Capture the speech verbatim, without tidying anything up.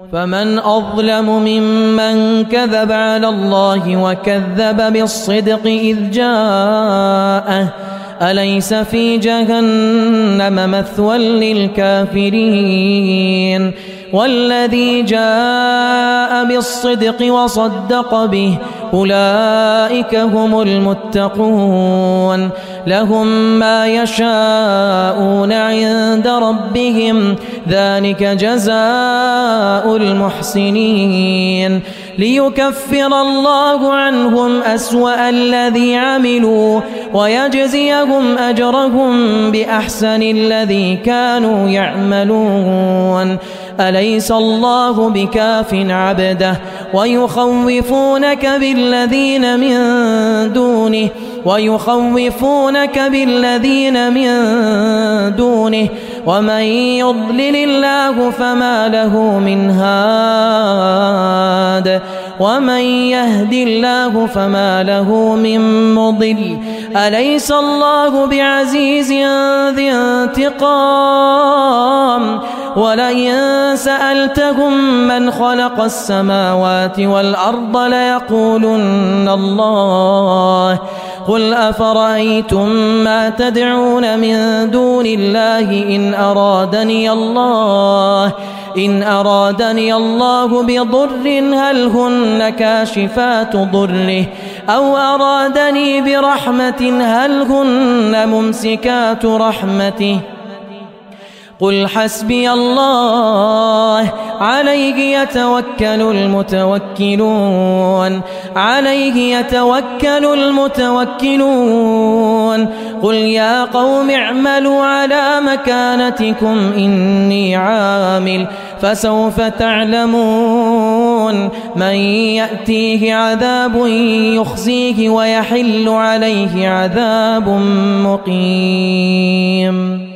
فمن أظلم ممن كذب على الله وكذب بالصدق إذ جاءه أليس في جهنم مثوى للكافرين والذي جاء بالصدق وصدق به أولئك هم المتقون لهم ما يشاءون عند ربهم ذلك جزاء المحسنين ليكفر الله عنهم أسوأ الذي عملوا ويجزيهم أجرهم بأحسن الذي كانوا يعملون أليس الله بكاف عبده ويخوفونك بالذين من دونه ويخوفونك بالذين من دونه ومن يضلل الله فما له من هاد ومن يهد الله فما له من مضل أليس الله بعزيز ذي انتقام ولئن سألتهم من خلق السماوات والأرض ليقولن الله قل أفرأيتم ما تدعون من دون الله إن أرادني الله إن أرادني الله بضر هل هن كاشفات ضره أو أرادني برحمة هل هن ممسكات رحمته قل حسبي الله عليه يتوكل المتوكلون عليه يتوكل المتوكلون قل يا قوم اعملوا على مكانتكم إني عامل فسوف تعلمون من يأتيه عذاب يخزيه ويحل عليه عذاب مقيم.